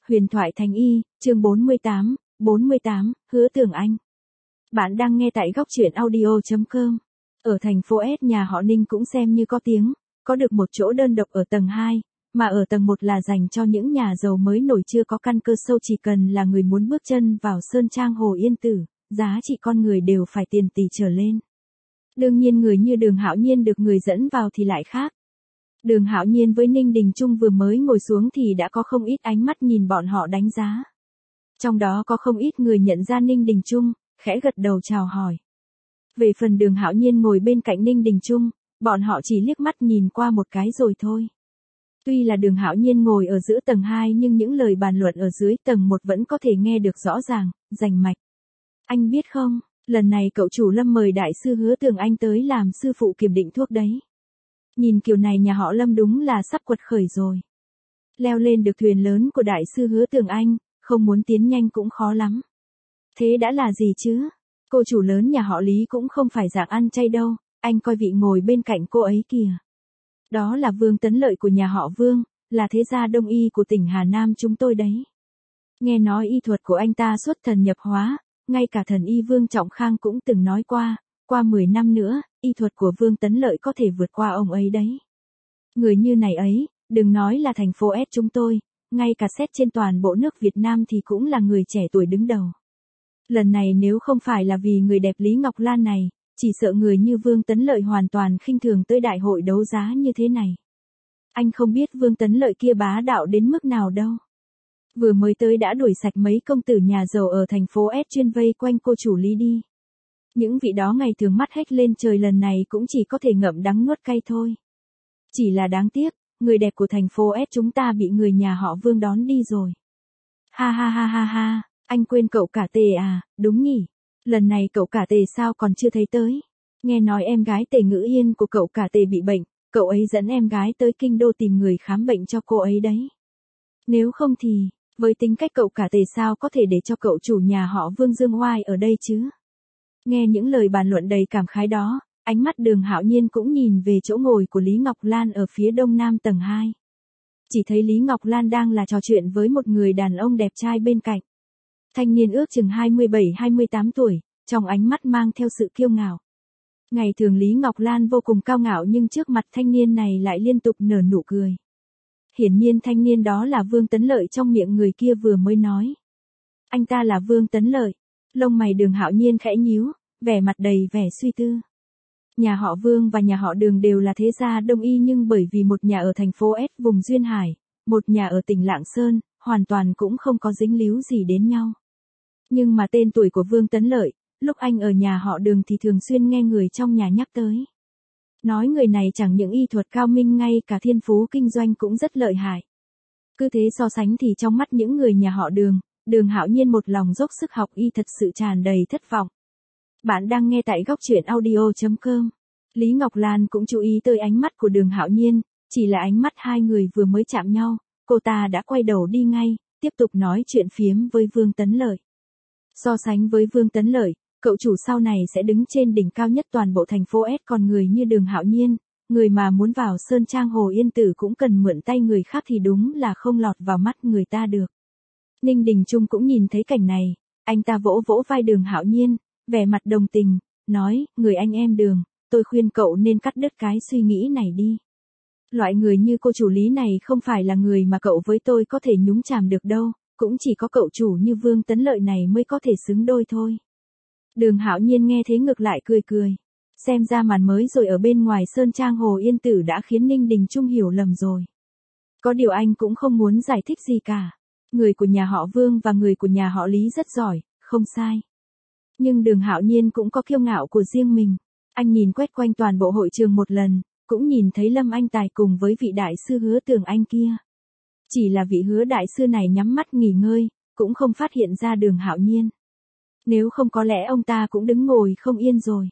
Huyền thoại Thành Y, chương 48, Hứa Tường Anh. Bạn đang nghe tại góc truyện audio.com. Ở thành phố S nhà họ Ninh cũng xem như có tiếng, có được một chỗ đơn độc ở tầng 2, mà ở tầng 1 là dành cho những nhà giàu mới nổi chưa có căn cơ sâu, chỉ cần là người muốn bước chân vào Sơn Trang Hồ Yên Tử, giá trị con người đều phải tiền tỷ trở lên. Đương nhiên người như Đường Hạo Nhiên được người dẫn vào thì lại khác. Đường Hạo Nhiên với Ninh Đình Chung vừa mới ngồi xuống thì đã có không ít ánh mắt nhìn bọn họ đánh giá. Trong đó có không ít người nhận ra Ninh Đình Chung, khẽ gật đầu chào hỏi. Về phần Đường Hạo Nhiên ngồi bên cạnh Ninh Đình Chung, bọn họ chỉ liếc mắt nhìn qua một cái rồi thôi. Tuy là Đường Hạo Nhiên ngồi ở giữa tầng 2 nhưng những lời bàn luận ở dưới tầng 1 vẫn có thể nghe được rõ ràng, rành mạch. Anh biết không, lần này cậu chủ Lâm mời đại sư Hứa Tường Anh tới làm sư phụ kiểm định thuốc đấy. Nhìn kiểu này nhà họ Lâm đúng là sắp quật khởi rồi. Leo lên được thuyền lớn của đại sư Hứa Tường Anh, không muốn tiến nhanh cũng khó lắm. Thế đã là gì chứ? Cô chủ lớn nhà họ Lý cũng không phải dạng ăn chay đâu, anh coi vị ngồi bên cạnh cô ấy kìa. Đó là Vương Tấn Lợi của nhà họ Vương, là thế gia đông y của tỉnh Hà Nam chúng tôi đấy. Nghe nói y thuật của anh ta xuất thần nhập hóa, ngay cả thần y Vương Trọng Khang cũng từng nói qua 10 năm nữa, y thuật của Vương Tấn Lợi có thể vượt qua ông ấy đấy. Người như này ấy, đừng nói là thành phố S chúng tôi, ngay cả xét trên toàn bộ nước Việt Nam thì cũng là người trẻ tuổi đứng đầu. Lần này nếu không phải là vì người đẹp Lý Ngọc Lan này, chỉ sợ người như Vương Tấn Lợi hoàn toàn khinh thường tới đại hội đấu giá như thế này. Anh không biết Vương Tấn Lợi kia bá đạo đến mức nào đâu. Vừa mới tới đã đuổi sạch mấy công tử nhà giàu ở thành phố S chuyên vây quanh cô chủ Lý đi. Những vị đó ngày thường mắt hết lên trời, lần này cũng chỉ có thể ngậm đắng nuốt cay thôi. Chỉ là đáng tiếc, người đẹp của thành phố S chúng ta bị người nhà họ Vương đón đi rồi. Ha ha ha ha ha, anh quên cậu cả Tề à, đúng nhỉ? Lần này cậu cả Tề sao còn chưa thấy tới? Nghe nói em gái Tề Ngữ Yên của cậu cả Tề bị bệnh, cậu ấy dẫn em gái tới kinh đô tìm người khám bệnh cho cô ấy đấy. Nếu không thì, với tính cách cậu cả Tề sao có thể để cho cậu chủ nhà họ Vương dương oai ở đây chứ? Nghe những lời bàn luận đầy cảm khái đó, ánh mắt Đường Hạo Nhiên cũng nhìn về chỗ ngồi của Lý Ngọc Lan ở phía đông nam tầng 2. Chỉ thấy Lý Ngọc Lan đang là trò chuyện với một người đàn ông đẹp trai bên cạnh. Thanh niên ước chừng 27-28 tuổi, trong ánh mắt mang theo sự kiêu ngạo. Ngày thường Lý Ngọc Lan vô cùng cao ngạo nhưng trước mặt thanh niên này lại liên tục nở nụ cười. Hiển nhiên thanh niên đó là Vương Tấn Lợi trong miệng người kia vừa mới nói. Anh ta là Vương Tấn Lợi. Lông mày Đường Hạo Nhiên khẽ nhíu, vẻ mặt đầy vẻ suy tư. Nhà họ Vương và nhà họ Đường đều là thế gia đông y nhưng bởi vì một nhà ở thành phố S vùng Duyên Hải, một nhà ở tỉnh Lạng Sơn, hoàn toàn cũng không có dính líu gì đến nhau. Nhưng mà tên tuổi của Vương Tấn Lợi, lúc anh ở nhà họ Đường thì thường xuyên nghe người trong nhà nhắc tới. Nói người này chẳng những y thuật cao minh, ngay cả thiên phú kinh doanh cũng rất lợi hại. Cứ thế so sánh thì trong mắt những người nhà họ Đường, Đường Hạo Nhiên một lòng dốc sức học y thật sự tràn đầy thất vọng. Bạn đang nghe tại góc truyện audio.com. Lý Ngọc Lan cũng chú ý tới ánh mắt của Đường Hạo Nhiên, chỉ là ánh mắt hai người vừa mới chạm nhau, cô ta đã quay đầu đi ngay, tiếp tục nói chuyện phiếm với Vương Tấn Lợi. So sánh với Vương Tấn Lợi, cậu chủ sau này sẽ đứng trên đỉnh cao nhất toàn bộ thành phố S, còn người như Đường Hạo Nhiên, người mà muốn vào Sơn Trang Hồ Yên Tử cũng cần mượn tay người khác thì đúng là không lọt vào mắt người ta được. Ninh Đình Chung cũng nhìn thấy cảnh này, anh ta vỗ vỗ vai Đường Hạo Nhiên, vẻ mặt đồng tình, nói, người anh em Đường, tôi khuyên cậu nên cắt đứt cái suy nghĩ này đi. Loại người như cô chủ Lý này không phải là người mà cậu với tôi có thể nhúng chàm được đâu, cũng chỉ có cậu chủ như Vương Tấn Lợi này mới có thể xứng đôi thôi. Đường Hạo Nhiên nghe thế ngược lại cười cười. Xem ra màn mới rồi ở bên ngoài Sơn Trang Hồ Yên Tử đã khiến Ninh Đình Chung hiểu lầm rồi. Có điều anh cũng không muốn giải thích gì cả. Người của nhà họ Vương và người của nhà họ Lý rất giỏi, không sai. Nhưng Đường Hạo Nhiên cũng có kiêu ngạo của riêng mình. Anh nhìn quét quanh toàn bộ hội trường một lần, cũng nhìn thấy Lâm Anh Tài cùng với vị đại sư Hứa Tường Anh kia. Chỉ là vị Hứa đại sư này nhắm mắt nghỉ ngơi, cũng không phát hiện ra Đường Hạo Nhiên. Nếu không có lẽ ông ta cũng đứng ngồi không yên rồi.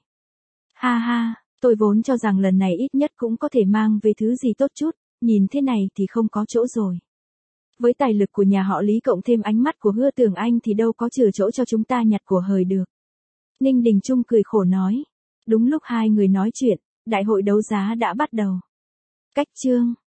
Ha ha, tôi vốn cho rằng lần này ít nhất cũng có thể mang về thứ gì tốt chút, nhìn thế này thì không có chỗ rồi. Với tài lực của nhà họ Lý cộng thêm ánh mắt của Hứa Tường Anh thì đâu có chừa chỗ cho chúng ta nhặt của hời được. Ninh Đình Chung cười khổ nói. Đúng lúc hai người nói chuyện, đại hội đấu giá đã bắt đầu. Cách chương